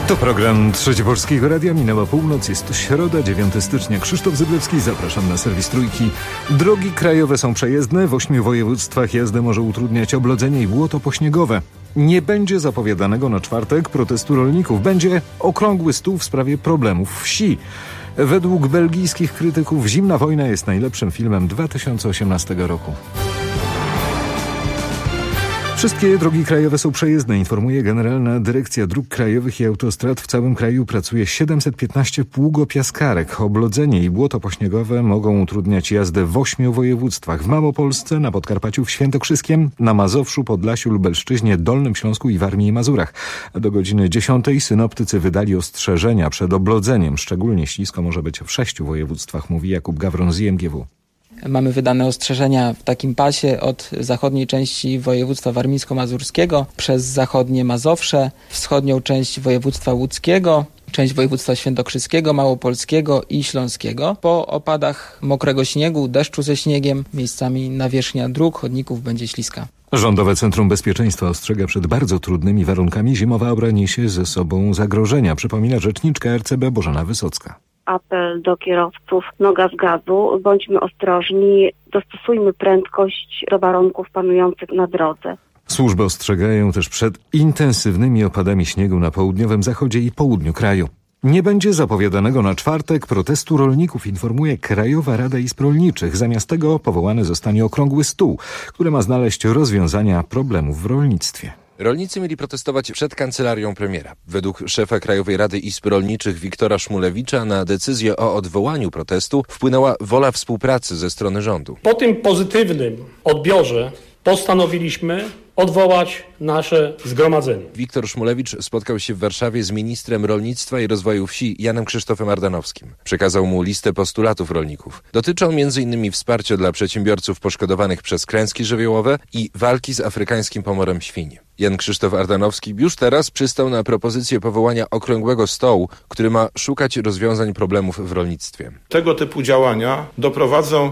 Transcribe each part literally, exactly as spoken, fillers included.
To program Trzeci Polskiego Radia. Minęła północ, jest to środa, dziewiątego stycznia. Krzysztof Zyblewski, zapraszam na serwis Trójki. Drogi krajowe są przejezdne. W ośmiu województwach jazdę może utrudniać oblodzenie i błoto pośniegowe. Nie będzie zapowiadanego na czwartek protestu rolników. Będzie okrągły stół w sprawie problemów wsi. Według belgijskich krytyków Zimna wojna jest najlepszym filmem dwa tysiące osiemnastego roku. Wszystkie drogi krajowe są przejezdne, informuje Generalna Dyrekcja Dróg Krajowych i Autostrad. W całym kraju pracuje siedemset piętnaście pługopiaskarek. Oblodzenie i błoto pośniegowe mogą utrudniać jazdę w ośmiu województwach. W Małopolsce, na Podkarpaciu, w Świętokrzyskiem, na Mazowszu, Podlasiu, Lubelszczyźnie, Dolnym Śląsku i Warmii i Mazurach. Do godziny dziesiątej synoptycy wydali ostrzeżenia przed oblodzeniem. Szczególnie ślisko może być w sześciu województwach, mówi Jakub Gawron z I M G W. Mamy wydane ostrzeżenia w takim pasie od zachodniej części województwa warmińsko-mazurskiego przez zachodnie Mazowsze, wschodnią część województwa łódzkiego, część województwa świętokrzyskiego, małopolskiego i śląskiego. Po opadach mokrego śniegu, deszczu ze śniegiem, miejscami nawierzchnia dróg, chodników będzie śliska. Rządowe Centrum Bezpieczeństwa ostrzega przed bardzo trudnymi warunkami. Zimowa obra niesie ze sobą zagrożenia, przypomina rzeczniczka R C B Bożena Wysocka. Apel do kierowców, noga z gazu, bądźmy ostrożni, dostosujmy prędkość do warunków panujących na drodze. Służby ostrzegają też przed intensywnymi opadami śniegu na południowym zachodzie i południu kraju. Nie będzie zapowiadanego na czwartek protestu rolników, informuje Krajowa Rada Izb Rolniczych. Zamiast tego powołany zostanie okrągły stół, który ma znaleźć rozwiązania problemów w rolnictwie. Rolnicy mieli protestować przed kancelarią premiera. Według szefa Krajowej Rady Izb Rolniczych Wiktora Szmulewicza na decyzję o odwołaniu protestu wpłynęła wola współpracy ze strony rządu. Po tym pozytywnym odbiorze postanowiliśmy odwołać nasze zgromadzenie. Wiktor Szmulewicz spotkał się w Warszawie z ministrem rolnictwa i rozwoju wsi Janem Krzysztofem Ardanowskim. Przekazał mu listę postulatów rolników. Dotyczą między innymi wsparcia dla przedsiębiorców poszkodowanych przez klęski żywiołowe i walki z afrykańskim pomorem świń. Jan Krzysztof Ardanowski już teraz przystał na propozycję powołania okrągłego stołu, który ma szukać rozwiązań problemów w rolnictwie. Tego typu działania doprowadzą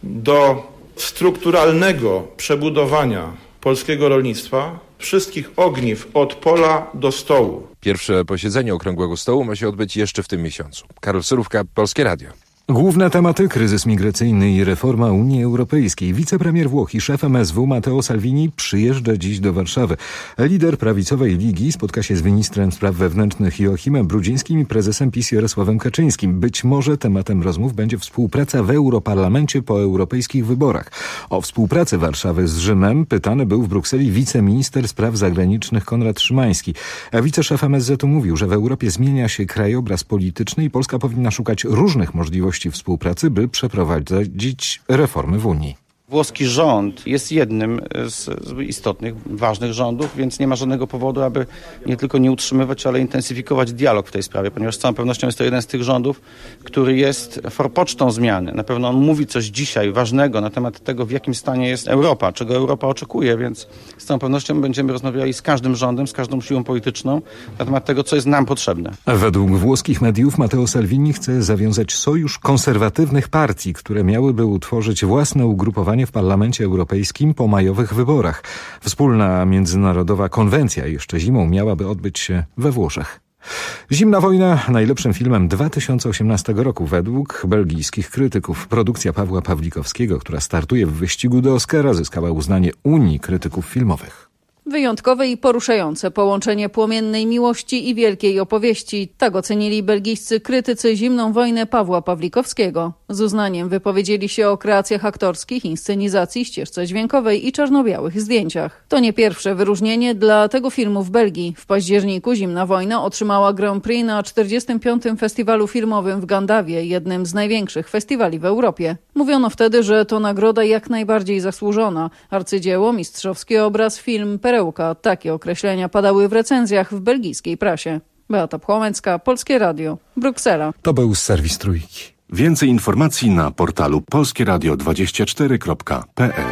do strukturalnego przebudowania polskiego rolnictwa, wszystkich ogniw od pola do stołu. Pierwsze posiedzenie Okrągłego Stołu ma się odbyć jeszcze w tym miesiącu. Karol Surówka, Polskie Radio. Główne tematy: kryzys migracyjny i reforma Unii Europejskiej. Wicepremier Włoch i szef M S W Matteo Salvini przyjeżdża dziś do Warszawy. Lider prawicowej Ligi spotka się z ministrem spraw wewnętrznych Joachimem Brudzińskim i prezesem PiS Jarosławem Kaczyńskim. Być może tematem rozmów będzie współpraca w Europarlamencie po europejskich wyborach. O współpracy Warszawy z Rzymem pytany był w Brukseli wiceminister spraw zagranicznych Konrad Szymański. A wiceszef M S Z u mówił, że w Europie zmienia się krajobraz polityczny i Polska powinna szukać różnych możliwości współpracy, by przeprowadzić reformy w Unii. Włoski rząd jest jednym z istotnych, ważnych rządów, więc nie ma żadnego powodu, aby nie tylko nie utrzymywać, ale intensyfikować dialog w tej sprawie, ponieważ z całą pewnością jest to jeden z tych rządów, który jest forpocztą zmiany. Na pewno on mówi coś dzisiaj ważnego na temat tego, w jakim stanie jest Europa, czego Europa oczekuje, więc z całą pewnością będziemy rozmawiali z każdym rządem, z każdą siłą polityczną na temat tego, co jest nam potrzebne. Według włoskich mediów Matteo Salvini chce zawiązać sojusz konserwatywnych partii, które miałyby utworzyć własne ugrupowanie w Parlamencie Europejskim po majowych wyborach. Wspólna międzynarodowa konwencja jeszcze zimą miałaby odbyć się we Włoszech. Zimna wojna najlepszym filmem dwa tysiące osiemnastego roku według belgijskich krytyków. Produkcja Pawła Pawlikowskiego, która startuje w wyścigu do Oscara, zyskała uznanie Unii Krytyków Filmowych. Wyjątkowe i poruszające połączenie płomiennej miłości i wielkiej opowieści. Tak ocenili belgijscy krytycy Zimną wojnę Pawła Pawlikowskiego. Z uznaniem wypowiedzieli się o kreacjach aktorskich, inscenizacji, ścieżce dźwiękowej i czarno-białych zdjęciach. To nie pierwsze wyróżnienie dla tego filmu w Belgii. W październiku Zimna wojna otrzymała Grand Prix na czterdziestym piątym Festiwalu Filmowym w Gandawie, jednym z największych festiwali w Europie. Mówiono wtedy, że to nagroda jak najbardziej zasłużona. Arcydzieło, mistrzowski obraz, film, perełka. Takie określenia padały w recenzjach w belgijskiej prasie. Beata Pchłomecka, Polskie Radio, Bruksela. To był serwis Trójki. Więcej informacji na portalu polskieradio dwadzieścia cztery kropka p l.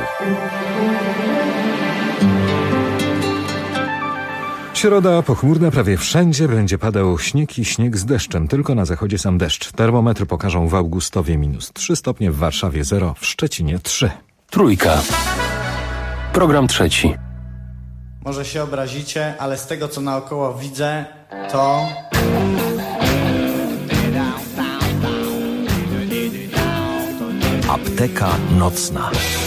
Środa pochmurna, prawie wszędzie będzie padał śnieg i śnieg z deszczem. Tylko na zachodzie sam deszcz. Termometry pokażą w Augustowie minus trzy stopnie, w Warszawie zero, w Szczecinie trzy. Trójka. Program trzeci. Może się obrazicie, ale z tego co naokoło widzę, To Apteka nocna.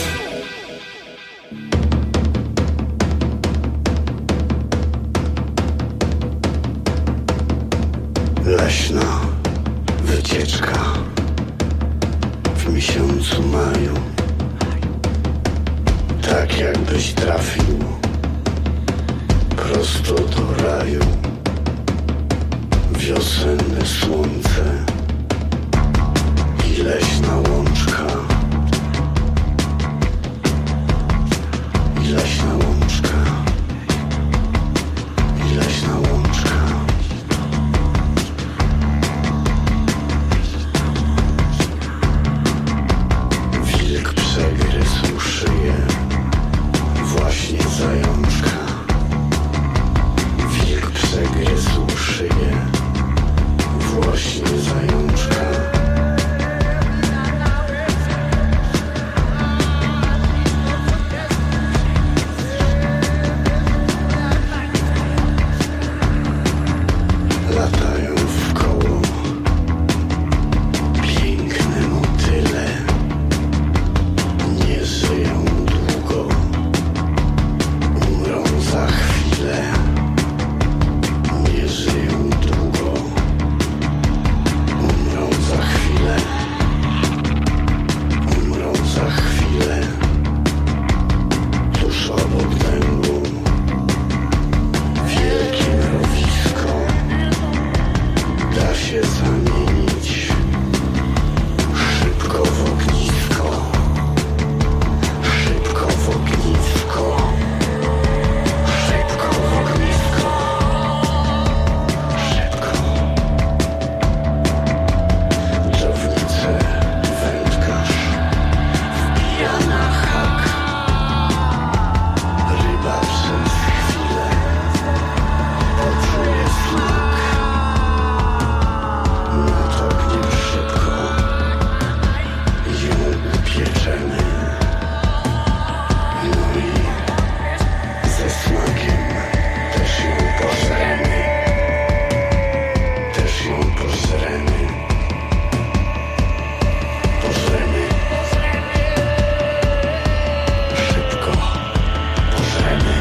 Leśna wycieczka w miesiącu maju. Tak jakbyś trafił prosto do raju. Wiosenne słońce i leśna łączka. I leśna łączka. I leśna łączka. Wilk przegryzł szyję, właśnie zajączka. Wilk przegryzł szyję, właśnie zajączka. Latają w koło piękne motyle, nie żyją długo, umrą za chwilę. Nie żyją długo, umrą za chwilę. Umrą za chwilę. Tuż obok dębu wielkie mrowisko. Da się zamienić szybko w ognisko. Szybko w ognisko. Szybko w ognisko. Szybko. Dżownicę wędkarz wbija na hak. Ryba przez chwilę poczuje smak. Natopnie szybko, ją upieczemy. No i ze smakiem też ją pożremy. Też ją pożremy. Pożremy. Szybko pożremy.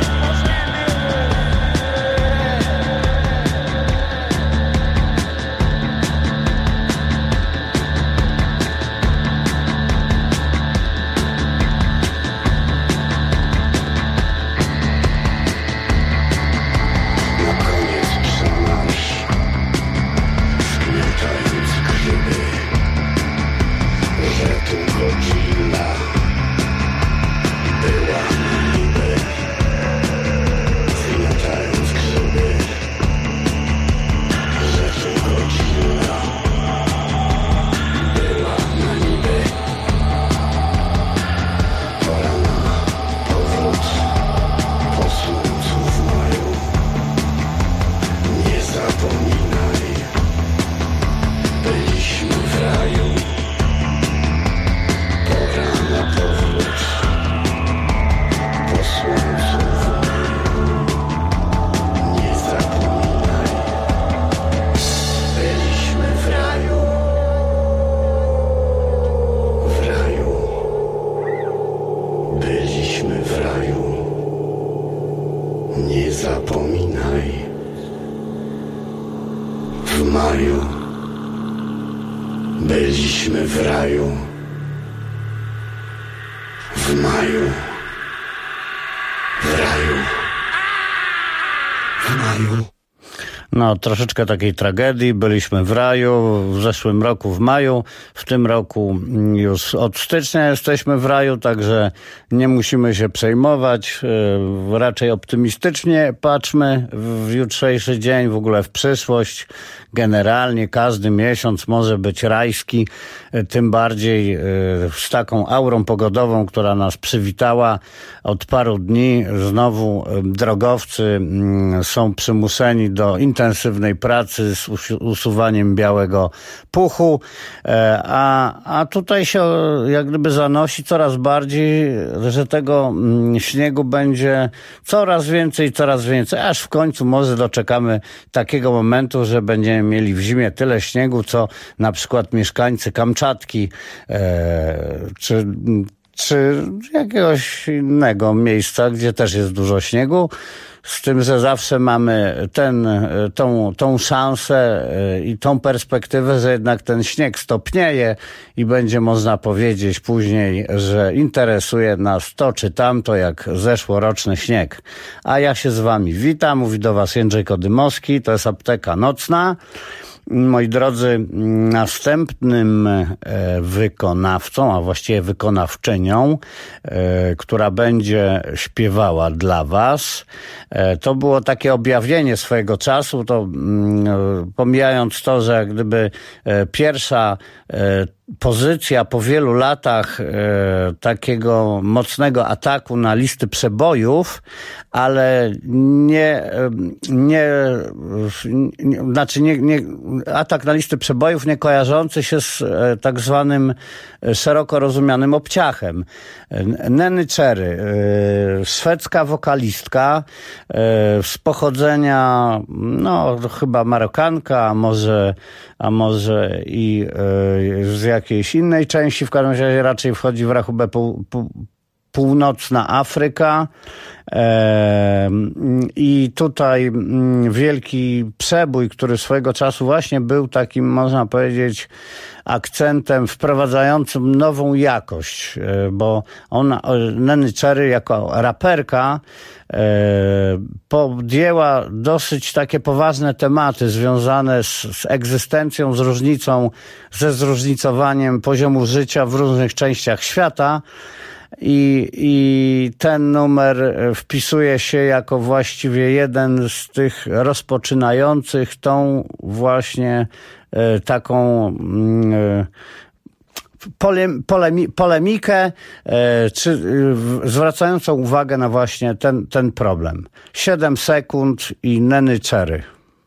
Na koniec przemarsz, zmiatając grzyby, że tu Godzilla była na niby. Zmiatając grzyby, że tu Godzilla była na niby. Pora na powrót po słońcu w maju. Nie zapominaj, byliśmy w raju. Pora na powrót po słońcu w maju. Nie zapominaj, byliśmy w raju. W raju. Byliśmy w raju. Nie zapominaj. W maju byliśmy w raju. W maju. W raju. W maju. No, troszeczkę takiej tragedii. Byliśmy w raju w zeszłym roku w maju. W tym roku już od stycznia jesteśmy w raju, także nie musimy się przejmować. Raczej optymistycznie patrzmy w jutrzejszy dzień, w ogóle w przyszłość. Generalnie każdy miesiąc może być rajski, tym bardziej z taką aurą pogodową, która nas przywitała od paru dni. Znowu drogowcy są przymuszeni do intensywności intensywnej pracy z usuwaniem białego puchu, a, a tutaj się jak gdyby zanosi coraz bardziej, że tego śniegu będzie coraz więcej, coraz więcej, aż w końcu może doczekamy takiego momentu, że będziemy mieli w zimie tyle śniegu, co na przykład mieszkańcy Kamczatki e, czy czy jakiegoś innego miejsca, gdzie też jest dużo śniegu, z tym, że zawsze mamy ten, tą, tą szansę i tą perspektywę, że jednak ten śnieg stopnieje i będzie można powiedzieć później, że interesuje nas to czy tamto, jak zeszłoroczny śnieg. A ja się z wami witam, mówi do was Jędrzej Kodymowski, to jest Apteka Nocna. Moi drodzy, następnym wykonawcą, a właściwie wykonawczynią, która będzie śpiewała dla was, to było takie objawienie swojego czasu, to pomijając to, że jak gdyby pierwsza pozycja po wielu latach e, takiego mocnego ataku na listy przebojów, ale nie, nie, nie znaczy nie, nie, atak na listy przebojów nie kojarzący się z e, tak zwanym szeroko rozumianym obciachem. Nenny Cherry, e, szwedzka wokalistka e, z pochodzenia, no chyba Marokanka, a może, a może i e, z jakiejś innej części, w każdym razie raczej wchodzi w rachubę pół, pół, północna Afryka. E, I tutaj wielki przebój, który swojego czasu właśnie był takim, można powiedzieć, akcentem wprowadzającym nową jakość, bo ona, Nenny Cherry jako raperka e, podjęła dosyć takie poważne tematy związane z, z egzystencją, z różnicą, ze zróżnicowaniem poziomu życia w różnych częściach świata. I, I ten numer wpisuje się jako właściwie jeden z tych rozpoczynających tą właśnie e, taką e, polem, polemi, polemikę, e, czy e, zwracającą uwagę na właśnie ten, ten problem. Siedem sekund i Nenny Cherry.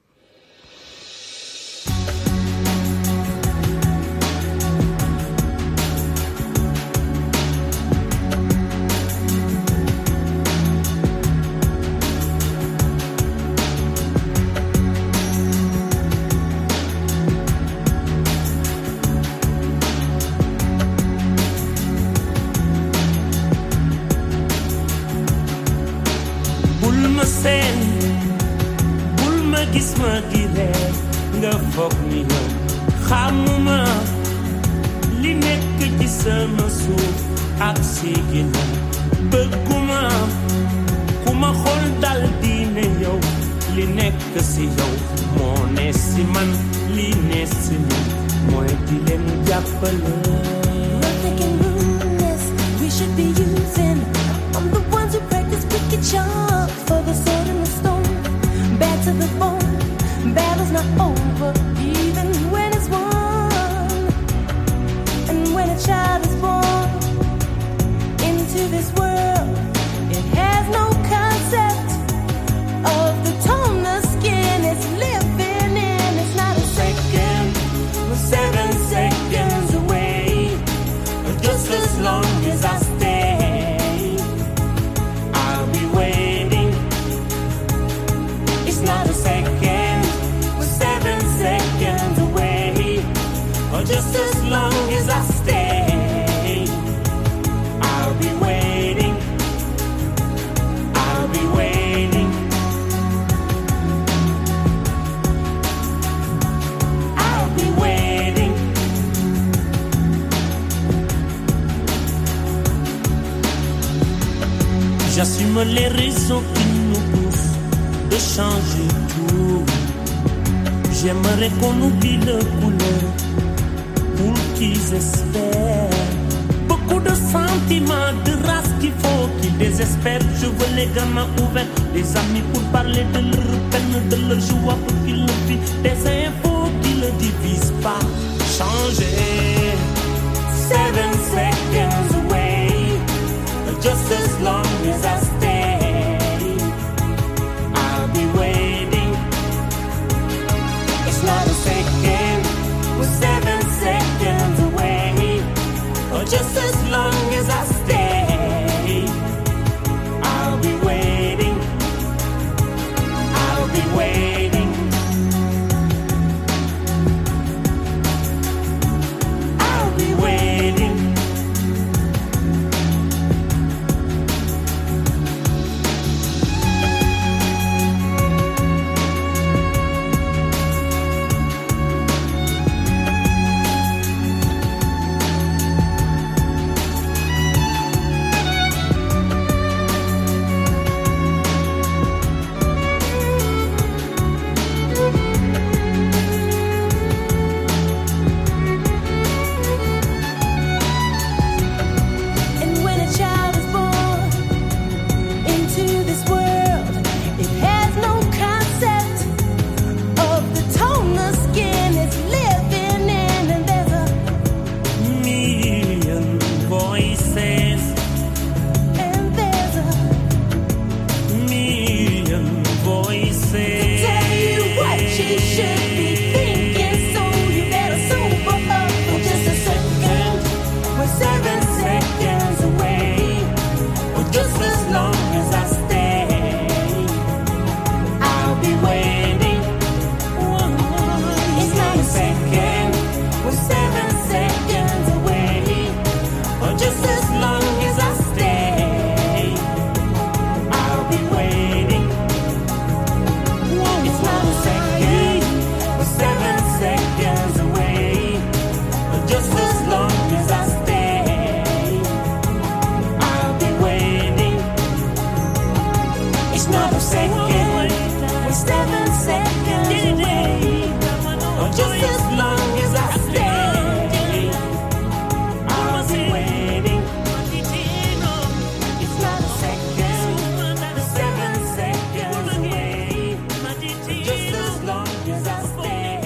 J'assume les raisons qui nous poussent de changer tout. J'aimerais qu'on oublie le couleur pour qu'ils espèrent. Beaucoup de sentiments, de race qu'il faut qu'ils désespèrent. Je veux les gamins ouverts, les amis pour parler de leur peine, de leur joie pour qu'ils le vivent. Des infos qui ne divisent pas. Changer. Seven seconds away. Just as long as I stay, I'll be waiting, It's not a second, we're seven seconds away. Or just as long as I stay, I'll be waiting. It's not a second, seven seconds away. Just as long as I stay.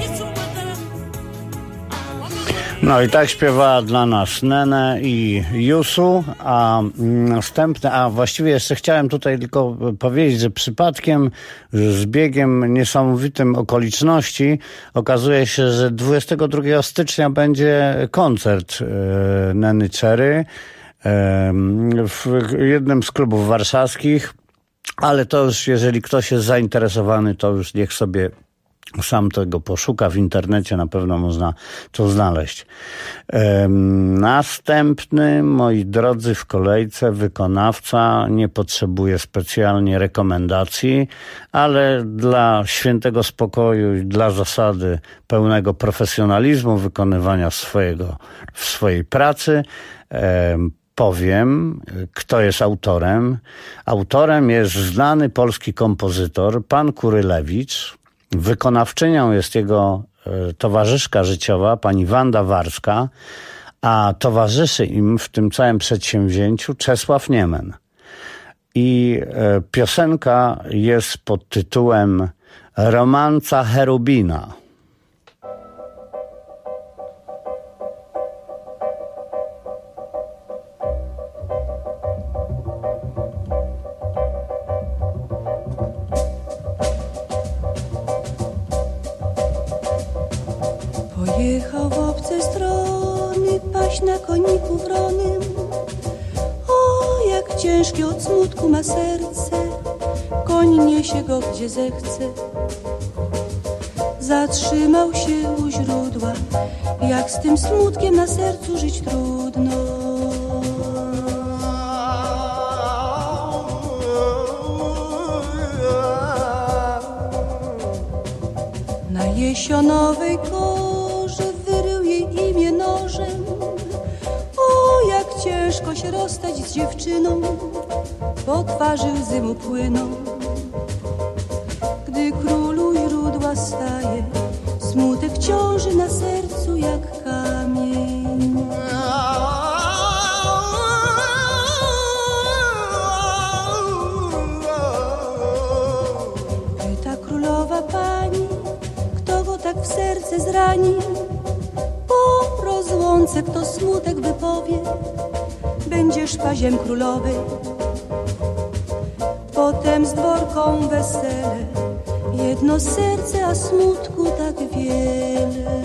No i tak śpiewała dla nas Nene i Jusu, a następne, a właściwie jeszcze chciałem tutaj tylko powiedzieć, że przypadkiem, z biegiem niesamowitym okoliczności okazuje się, że dwudziestego drugiego stycznia będzie koncert e, Neny Cherry e, w jednym z klubów warszawskich, ale to już, jeżeli ktoś jest zainteresowany, to już niech sobie sam tego poszuka w internecie, na pewno można to znaleźć. Ehm, następny, moi drodzy, w kolejce wykonawca nie potrzebuje specjalnie rekomendacji, ale dla świętego spokoju i dla zasady pełnego profesjonalizmu wykonywania swojego, w swojej pracy ehm, powiem, kto jest autorem. Autorem jest znany polski kompozytor, pan Kurylewicz. Wykonawczynią jest jego e, towarzyszka życiowa, pani Wanda Warska, a towarzyszy im w tym całym przedsięwzięciu Czesław Niemen. I e, piosenka jest pod tytułem Romanza Cherubina. Pojechał w obce strony, paść na koniku wronym. O, jak ciężkie od smutku ma serce, koń niesie go gdzie zechce. Zatrzymał się u źródła, jak z tym smutkiem na sercu żyć trudno. Na jesionowej korze wyrył jej imię nożem. O, jak ciężko się rozstać z dziewczyną, po twarzy łzy mu płyną. Gdy król u źródła staje, smutek ciąży na sercu jak kamień. Pyta królowa pani, kto go tak w serce zrani. Po rozłące kto smutek wypowie, będziesz paziem królowej. Potem z dworką wesele, jedno serce, a smutku tak wiele.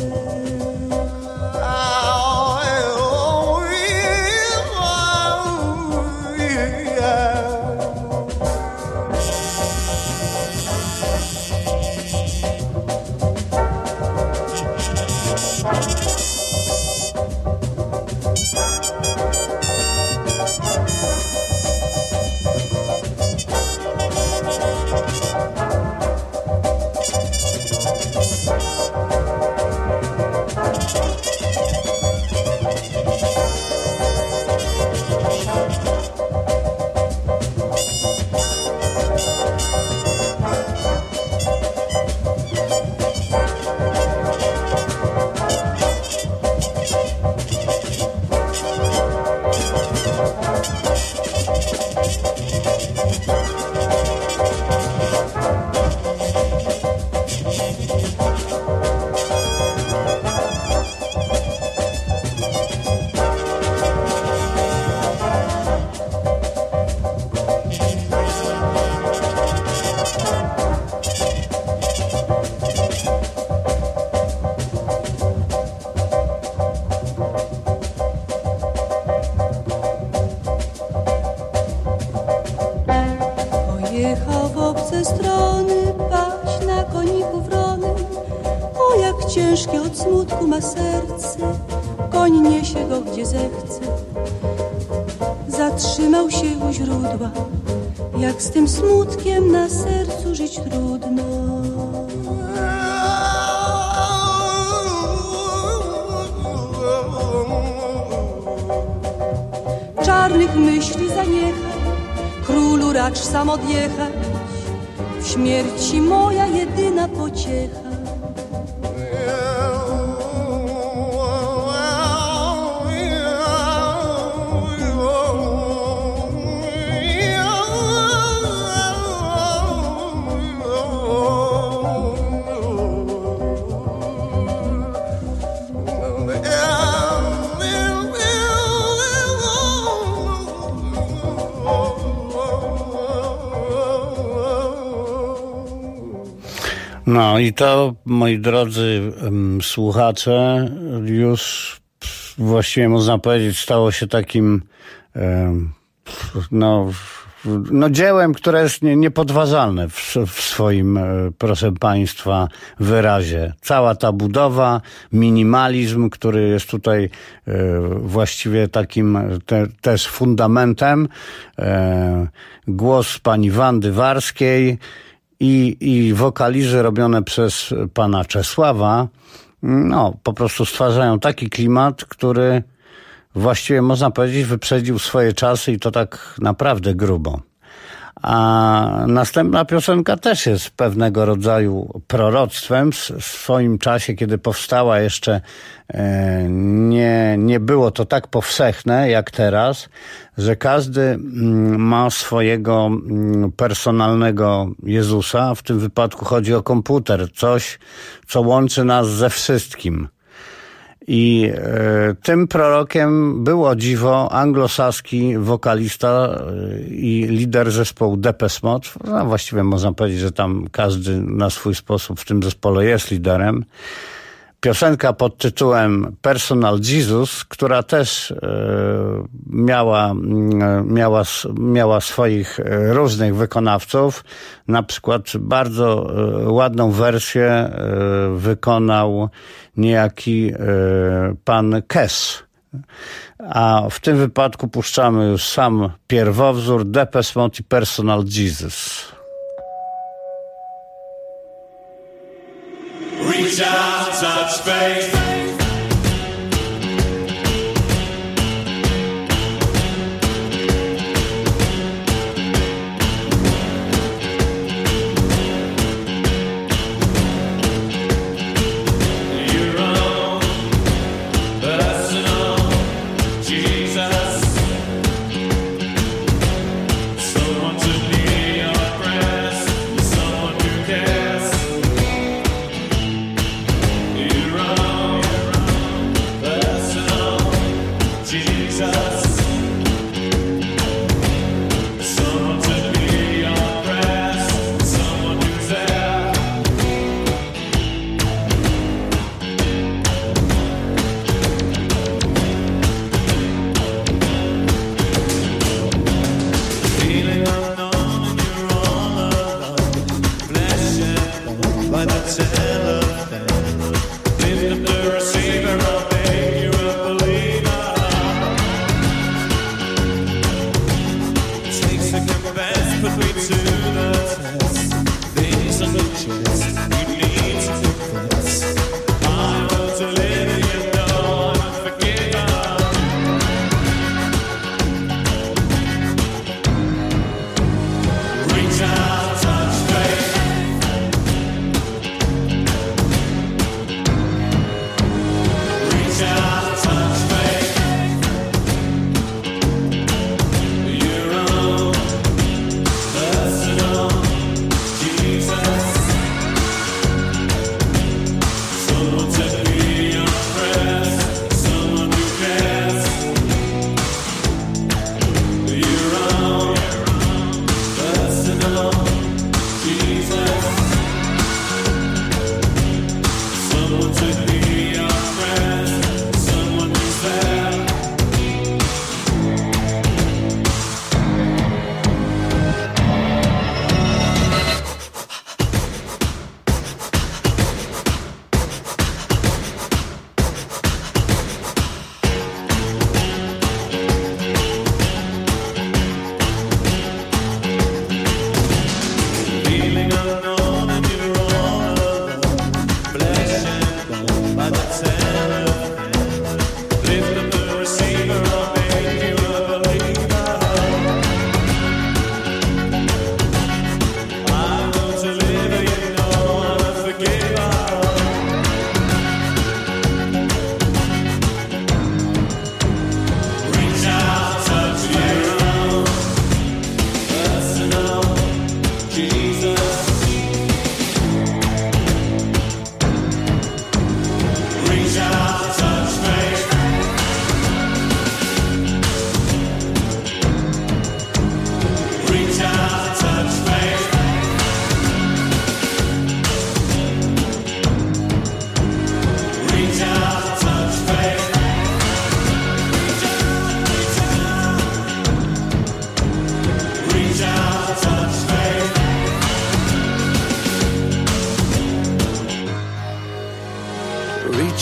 Pojechał w obce strony, paść na koniku wronym. O, jak ciężkie od smutku ma serce, koń niesie go gdzie zechce. Zatrzymał się u źródła, jak z tym smutkiem na sercu żyć trudno. Czarnych myśli zaniechaj, królu racz sam odjechać. w śmierci moja jedyna pociecha. No i to, moi drodzy um, słuchacze, już właściwie można powiedzieć stało się takim um, no, no dziełem, które jest nie, niepodważalne w, w swoim, proszę państwa, wyrazie. Cała ta budowa, minimalizm, który jest tutaj e, właściwie takim te, też fundamentem, e, głos pani Wandy Warskiej, I, i wokalizy robione przez pana Czesława, no po prostu stwarzają taki klimat, który właściwie można powiedzieć wyprzedził swoje czasy i to tak naprawdę grubo. A następna piosenka też jest pewnego rodzaju proroctwem. W swoim czasie, kiedy powstała, jeszcze nie, nie było to tak powszechne jak teraz, że każdy ma swojego personalnego Jezusa. W tym wypadku chodzi o komputer, coś, co łączy nas ze wszystkim. I e, tym prorokiem był, o dziwo, anglosaski wokalista i lider zespołu Depeche Mode. No, właściwie można powiedzieć, że tam każdy na swój sposób w tym zespole jest liderem. Piosenka pod tytułem Personal Jesus, która też e, miała, miała, miała swoich różnych wykonawców. Na przykład bardzo e, ładną wersję e, wykonał niejaki e, pan Kes. A w tym wypadku puszczamy już sam pierwowzór Depeche Mode i Personal Jesus. Reach out, touch faith.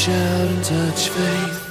reach out and touch faith.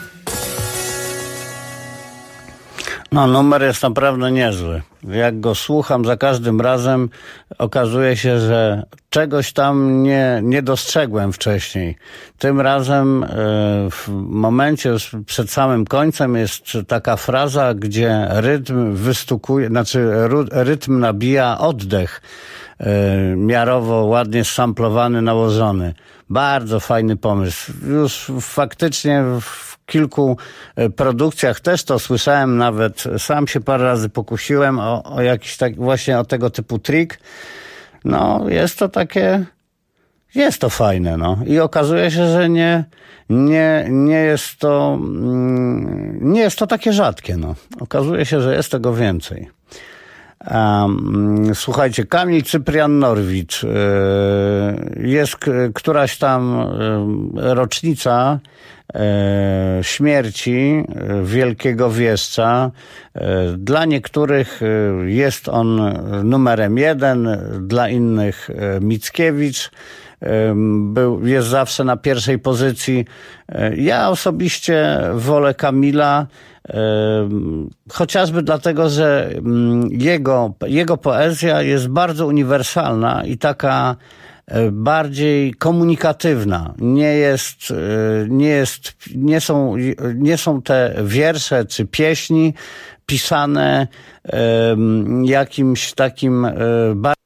No, numer jest naprawdę niezły. Jak go słucham za każdym razem, okazuje się, że czegoś tam nie, nie dostrzegłem wcześniej. Tym razem y, w momencie już przed samym końcem jest taka fraza, gdzie rytm wystukuje, znaczy rytm nabija oddech. Y, miarowo, ładnie samplowany, nałożony. Bardzo fajny pomysł. Już faktycznie w kilku produkcjach też to słyszałem, nawet sam się parę razy pokusiłem o, o jakiś tak właśnie o tego typu trik. No, jest to takie, jest to fajne, no. I okazuje się, że nie, nie, nie jest to, nie jest to takie rzadkie, no. Okazuje się, że jest tego więcej. Um, słuchajcie, Kamil Cyprian Norwicz, yy, jest k- któraś tam yy, rocznica yy, śmierci yy, wielkiego wieszcza. Yy, dla niektórych yy, jest on numerem jeden, dla innych yy, Mickiewicz. Był, jest zawsze na pierwszej pozycji. Ja osobiście wolę Kamila, chociażby dlatego, że jego, jego poezja jest bardzo uniwersalna i taka bardziej komunikatywna. Nie jest, nie jest, nie są, nie są te wiersze czy pieśni pisane jakimś takim bardzo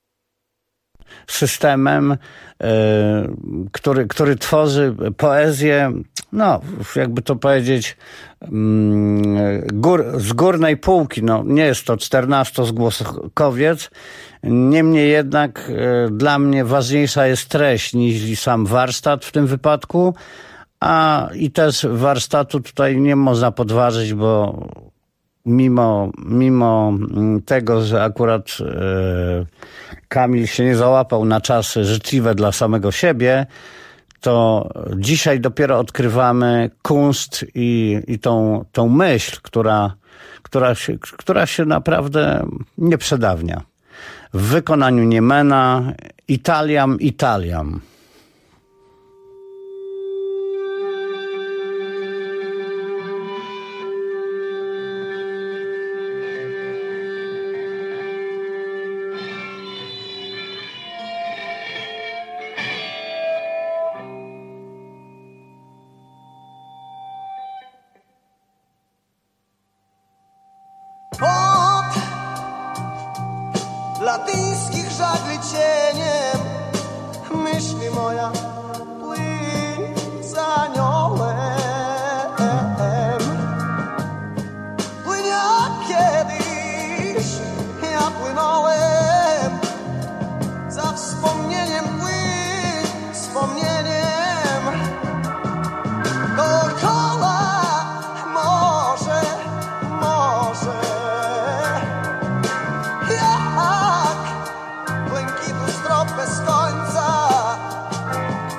systemem, który, który tworzy poezję, no, jakby to powiedzieć, gór, z górnej półki. No, nie jest to czternastozgłoskowiec, niemniej jednak dla mnie ważniejsza jest treść niż sam warsztat w tym wypadku, a i też warsztatu tutaj nie można podważyć, bo mimo, mimo tego, że akurat Kamil się nie załapał na czasy życzliwe dla samego siebie, to dzisiaj dopiero odkrywamy kunszt i, i tą, tą myśl, która, która, się, która się naprawdę nie przedawnia. W wykonaniu Niemena, Italiam, Italiam. Pod latyńskich żagli cieniem myśli moja płynie za aniołem. Płynie jak kiedyś ja płynąłem, za wspomnieniem płyn, wspomnieniem dookoła morze, morze. Jak błękitu strop bez końca,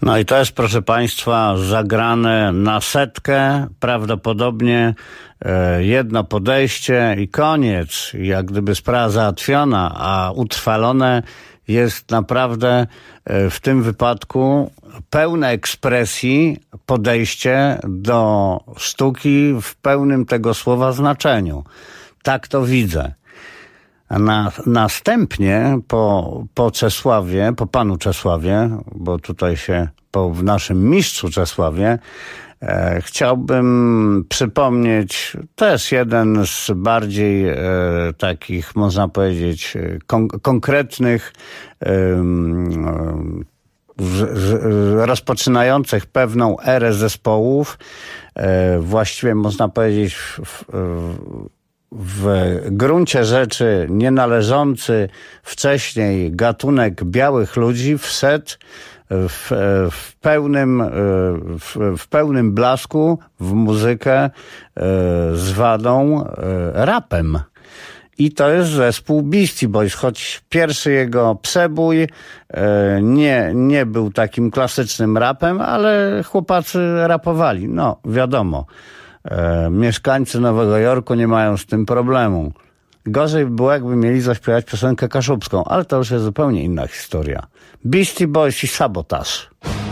No i to jest, proszę Państwa, zagrane na setkę, prawdopodobnie e, jedno podejście i koniec. Jak gdyby sprawa załatwiona, a utrwalone jest naprawdę e, w tym wypadku pełne ekspresji podejście do sztuki w pełnym tego słowa znaczeniu. Tak to widzę. A na, następnie po, po Czesławie, po panu Czesławie, bo tutaj się po w naszym mistrzu Czesławie, e, chciałbym przypomnieć też jeden z bardziej e, takich, można powiedzieć, kon, konkretnych, e, z, z, rozpoczynających pewną erę zespołów, e, właściwie można powiedzieć w, w, w gruncie rzeczy nienależący wcześniej gatunek białych ludzi wszedł w, w, pełnym, w, w pełnym blasku w muzykę z wadą rapem. I to jest zespół Beastie Boys, choć pierwszy jego przebój nie, nie był takim klasycznym rapem, ale chłopacy rapowali. No, wiadomo. E, mieszkańcy Nowego Jorku nie mają z tym problemu. Gorzej by było, jakby mieli zaśpiewać piosenkę kaszubską, ale to już jest zupełnie inna historia. Beastie Boys i Sabotaż.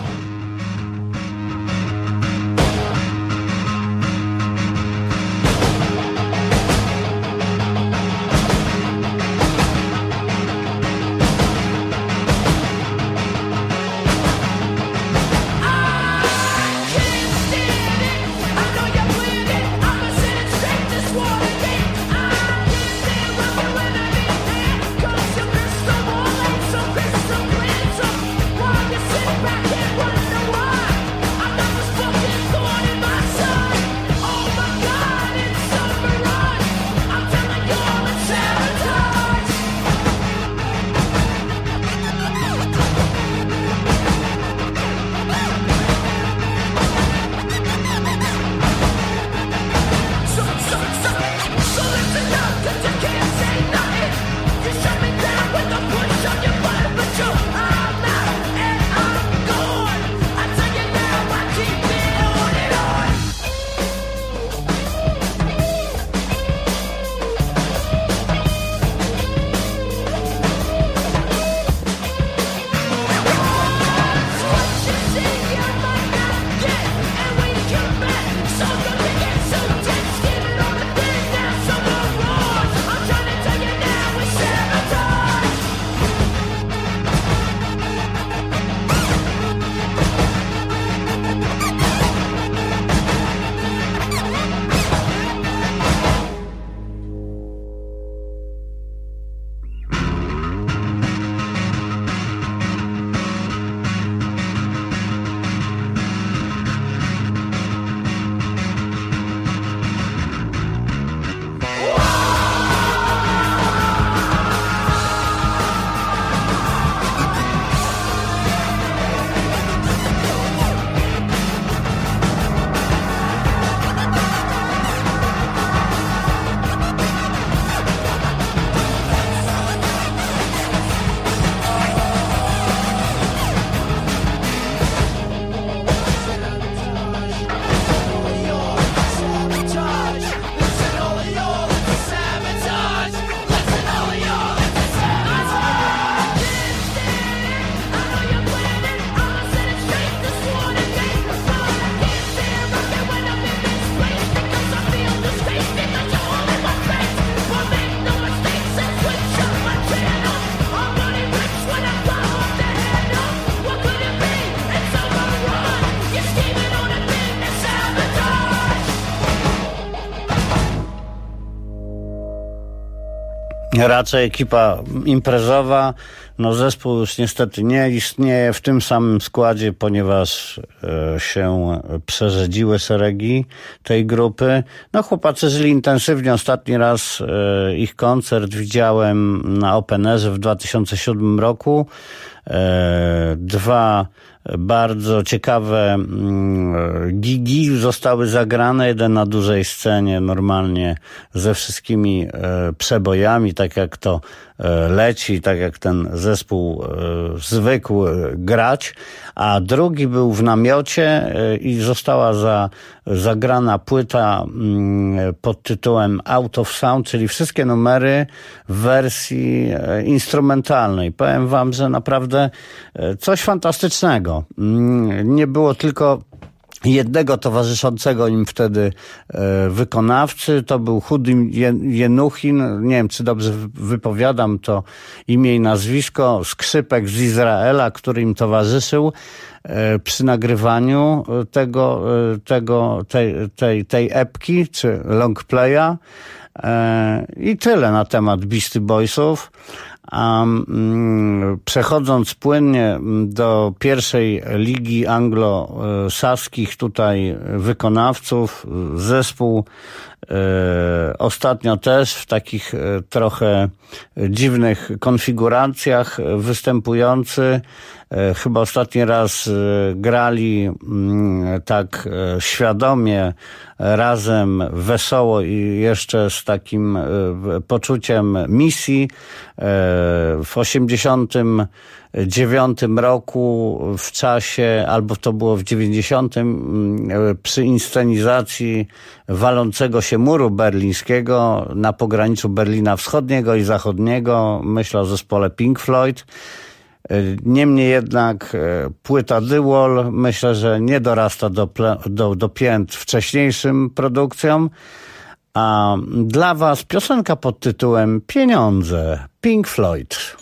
Raczej ekipa imprezowa. No zespół już niestety nie istnieje w tym samym składzie, ponieważ e, się przerzedziły szeregi tej grupy. No chłopacy żyli intensywnie. Ostatni raz e, ich koncert widziałem na Openerze w dwa tysiące siódmym roku. E, dwa bardzo ciekawe gigi zostały zagrane, jeden na dużej scenie normalnie ze wszystkimi przebojami, tak jak to leci, tak jak ten zespół zwykł grać, a drugi był w namiocie i została za, zagrana płyta pod tytułem Out of Sound, czyli wszystkie numery w wersji instrumentalnej. Powiem wam, że naprawdę coś fantastycznego. Nie było tylko jednego towarzyszącego im wtedy e, wykonawcy, to był Chudim Jenuchin, nie wiem czy dobrze wypowiadam to imię i nazwisko, skrzypek z Izraela, który im towarzyszył e, przy nagrywaniu tego, e, tego tej, tej, tej epki czy long playa e, i tyle na temat Beastie Boysów. A um, przechodząc płynnie do pierwszej ligi anglosaskich tutaj wykonawców, zespół e, ostatnio też w takich e, trochę dziwnych konfiguracjach występujący. E, chyba ostatni raz e, grali m, tak e, świadomie, razem, wesoło i jeszcze z takim e, poczuciem misji. W osiemdziesiątym dziewiątym roku w czasie, albo to było w dziewięćdziesiątym przy inscenizacji walącego się muru berlińskiego na pograniczu Berlina Wschodniego i Zachodniego. Myślę o zespole Pink Floyd. Niemniej jednak płyta The Wall myślę, że nie dorasta do, do, do pięt wcześniejszym produkcjom. A dla was piosenka pod tytułem Pieniądze, Pink Floyd.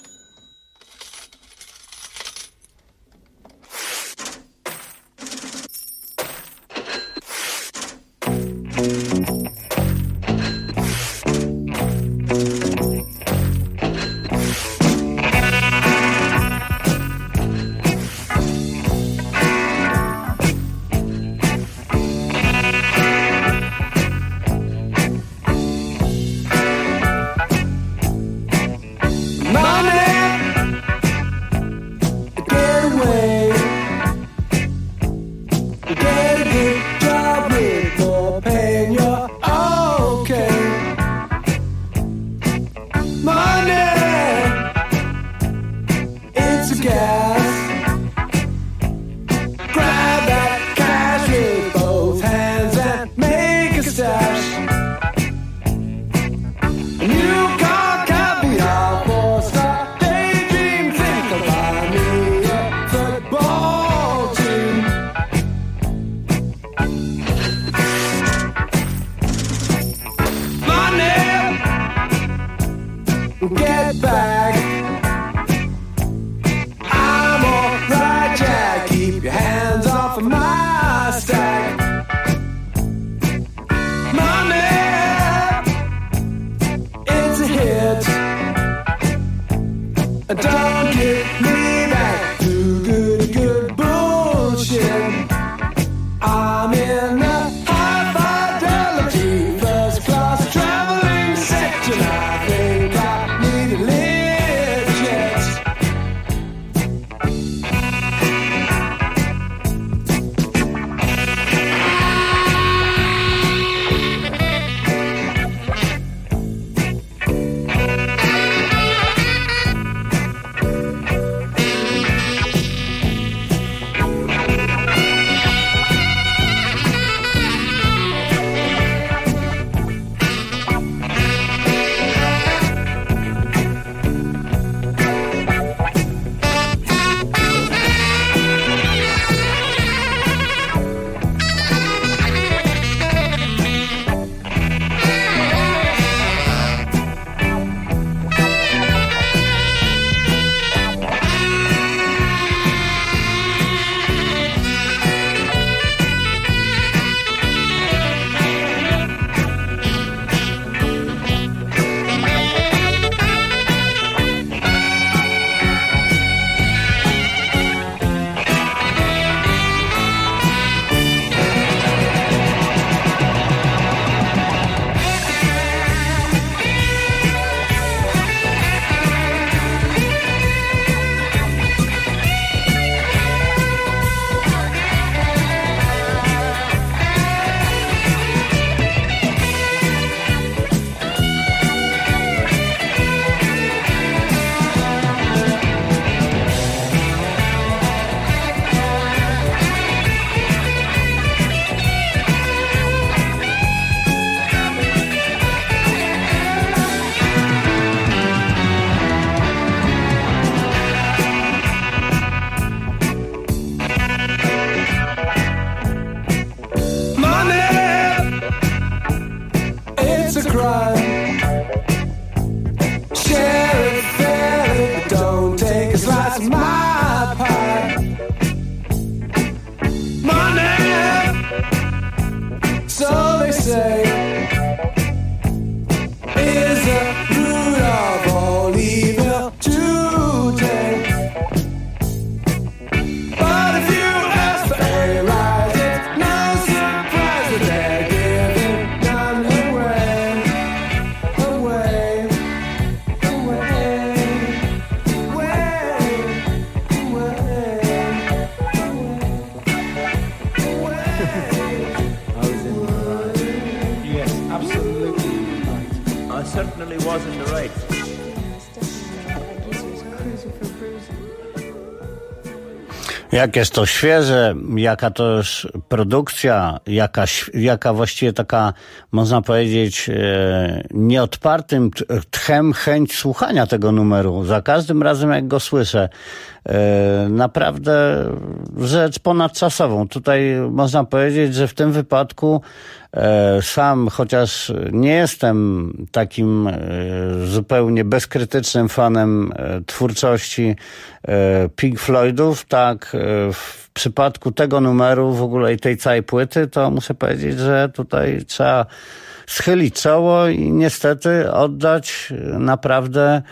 Jak jest to świeże, jaka to jest produkcja, jaka, jaka właściwie taka, można powiedzieć, e, nieodpartym tchem chęć słuchania tego numeru. Za każdym razem, jak go słyszę, e, naprawdę rzecz ponadczasową. Tutaj można powiedzieć, że w tym wypadku e, sam, chociaż nie jestem takim e, zupełnie bezkrytycznym fanem e, twórczości e, Pink Floydów, tak e, w przypadku tego numeru w ogóle i tej całej płyty, to muszę powiedzieć, że tutaj trzeba schylić czoło i niestety oddać naprawdę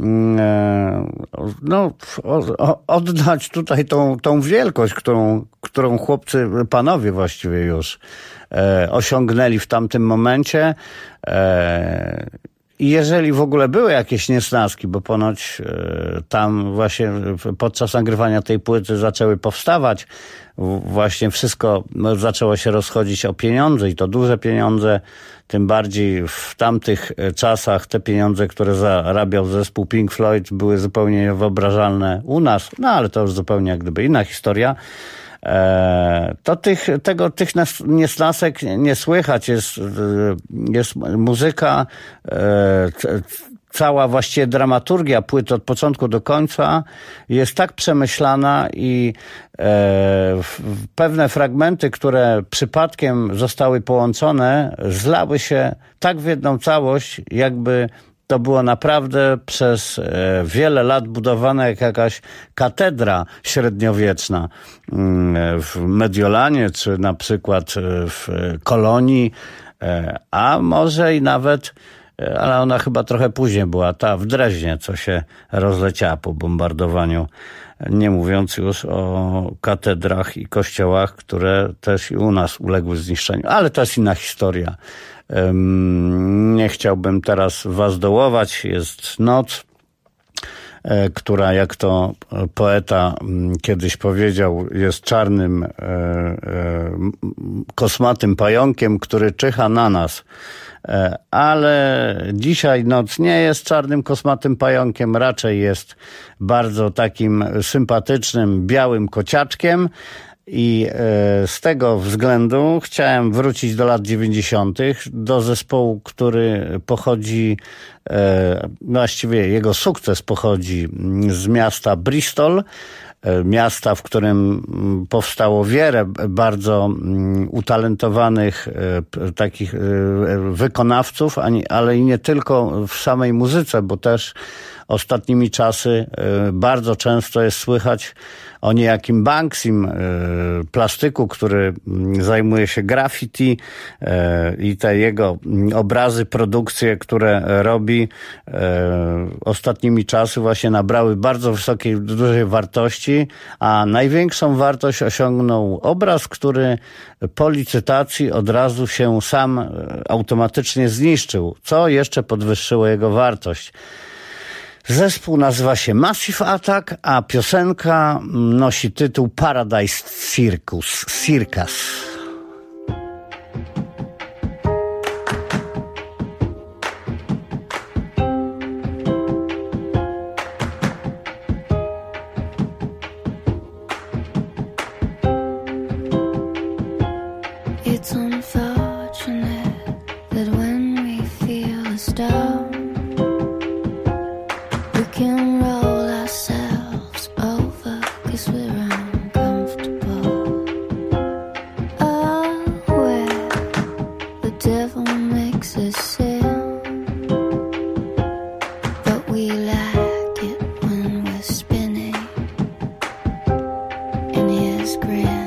no, oddać tutaj tą, tą wielkość, którą, którą chłopcy, panowie właściwie już e, osiągnęli w tamtym momencie. E, I jeżeli w ogóle były jakieś niesnaski, bo ponoć e, tam właśnie podczas nagrywania tej płyty zaczęły powstawać, właśnie wszystko zaczęło się rozchodzić o pieniądze i to duże pieniądze, tym bardziej w tamtych czasach te pieniądze, które zarabiał zespół Pink Floyd, były zupełnie niewyobrażalne u nas, no ale to już zupełnie jak gdyby inna historia. To tych, tego, tych niesnasek nie słychać, jest, jest muzyka, cała właściwie dramaturgia płyty od początku do końca jest tak przemyślana i e, pewne fragmenty, które przypadkiem zostały połączone, zlały się tak w jedną całość, jakby to było naprawdę przez e, wiele lat budowane jak jakaś katedra średniowieczna e, w Mediolanie, czy na przykład w Kolonii, e, a może i nawet ale ona chyba trochę później była, ta w Dreźnie, co się rozleciała po bombardowaniu, nie mówiąc już o katedrach i kościołach, które też i u nas uległy zniszczeniu. Ale to jest inna historia. Nie chciałbym teraz was dołować, jest noc, która, jak to poeta kiedyś powiedział, jest czarnym, kosmatym pająkiem, który czyha na nas. Ale dzisiaj noc nie jest czarnym, kosmatym pająkiem, raczej jest bardzo takim sympatycznym, białym kociaczkiem. I z tego względu chciałem wrócić do lat dziewięćdziesiątych, do zespołu, który pochodzi, właściwie jego sukces pochodzi z miasta Bristol, miasta, w którym powstało wiele bardzo utalentowanych takich wykonawców, ale i nie tylko w samej muzyce, bo też ostatnimi czasy bardzo często jest słychać o niejakim Banksim, plastyku, który zajmuje się graffiti i te jego obrazy, produkcje, które robi, ostatnimi czasy właśnie nabrały bardzo wysokiej, dużej wartości, a największą wartość osiągnął obraz, który po licytacji od razu się sam automatycznie zniszczył, co jeszcze podwyższyło jego wartość. Zespół nazywa się Massive Attack, a piosenka nosi tytuł Paradise Circus. Circus. It's unfortunate that when we feel a storm, we can roll ourselves over 'cause we're uncomfortable. Oh, where the devil makes us sin, but we like it when we're spinning in his grin.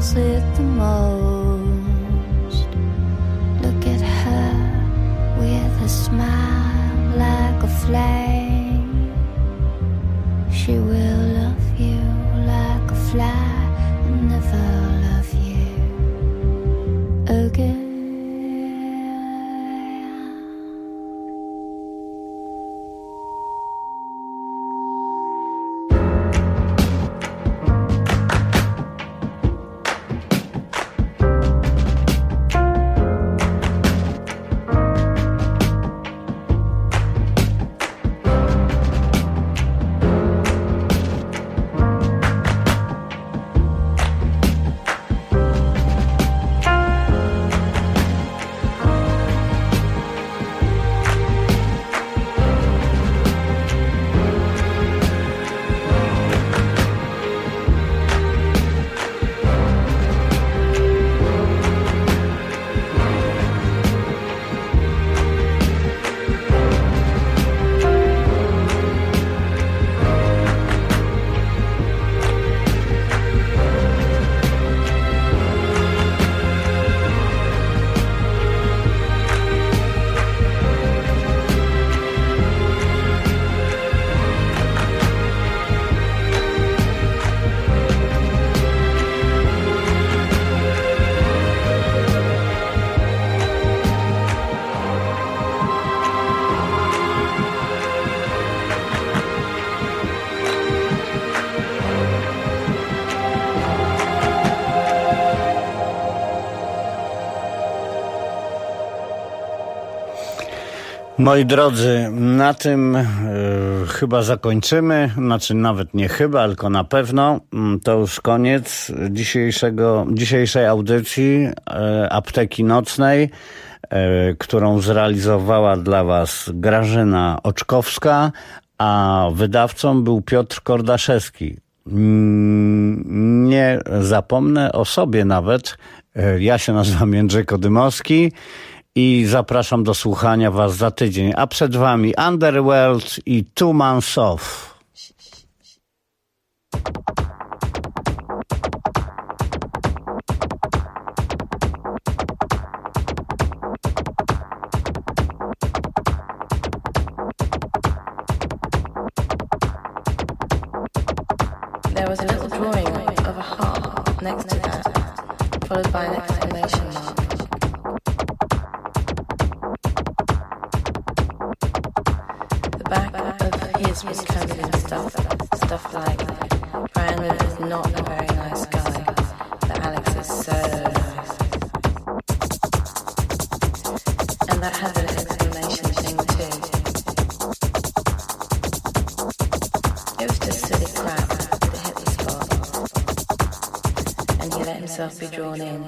feels it the most. Look at her with a smile like a flame. She will love you like a fly and never love you again. Moi drodzy, na tym y, chyba zakończymy, znaczy nawet nie chyba, tylko na pewno. To już koniec dzisiejszego, dzisiejszej audycji y, Apteki Nocnej, y, którą zrealizowała dla Was Grażyna Oczkowska, a wydawcą był Piotr Kordaszewski. Nie zapomnę o sobie nawet. Y, ja się nazywam Jędrzej Kodymowski. I zapraszam do słuchania Was za tydzień. A przed Wami Underworld i Two Months Off. There was a little drawing of a heart next to that, followed by an exclamation mark. Back of his was covered in stuff, stuff like Brandon is not a very nice guy, but Alex is so nice. And that had an exclamation thing too. It was just silly crap that hit the spot, and he let himself be drawn in.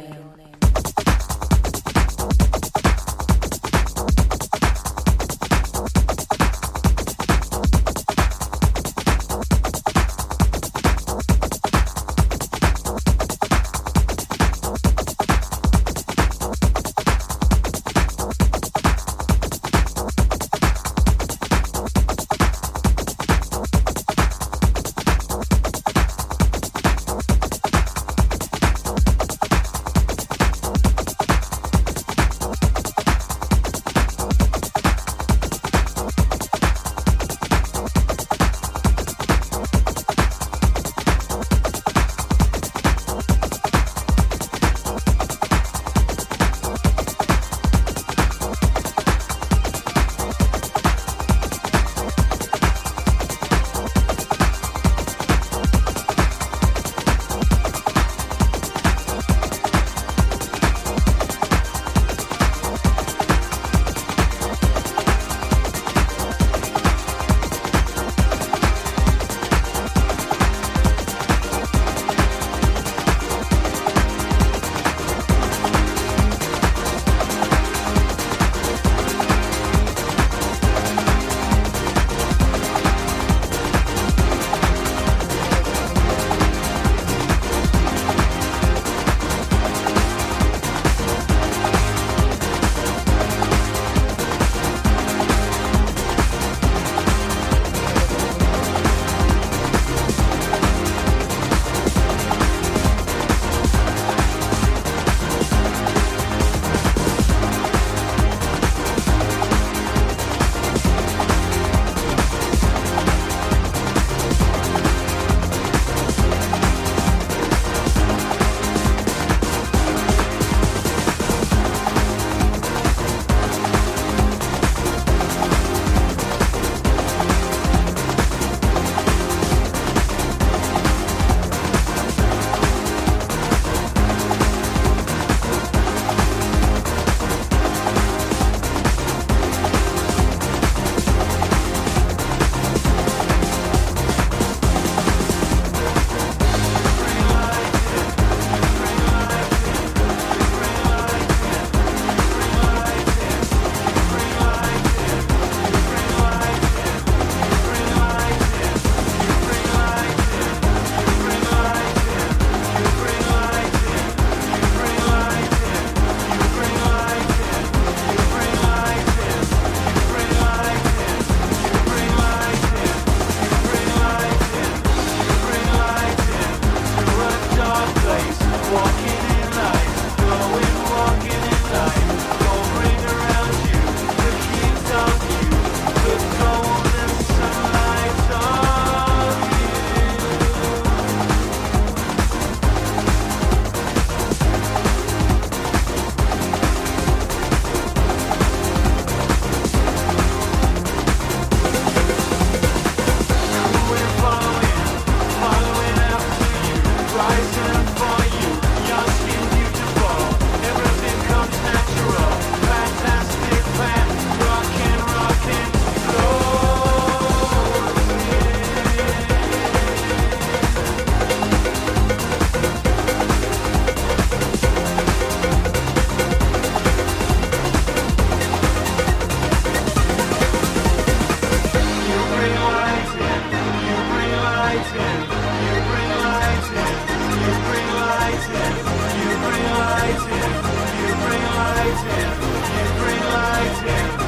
lights in, green lights in.